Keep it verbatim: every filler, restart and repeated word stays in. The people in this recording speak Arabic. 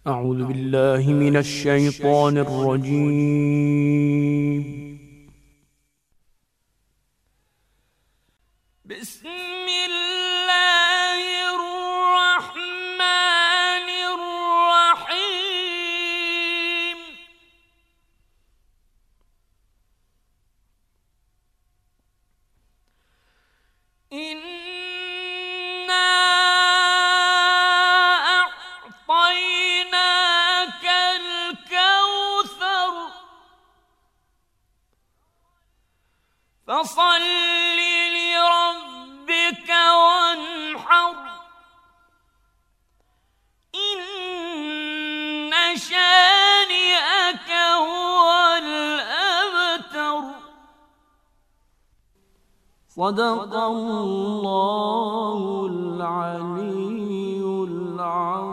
أعوذ بالله من الشيطان الرجيم. بسم الله الرحمن الرحيم. إنا أعطيناك الكوثر فصل لربك وانحر إن شانئك هو الأبتر. صدق الله العلي العظيم.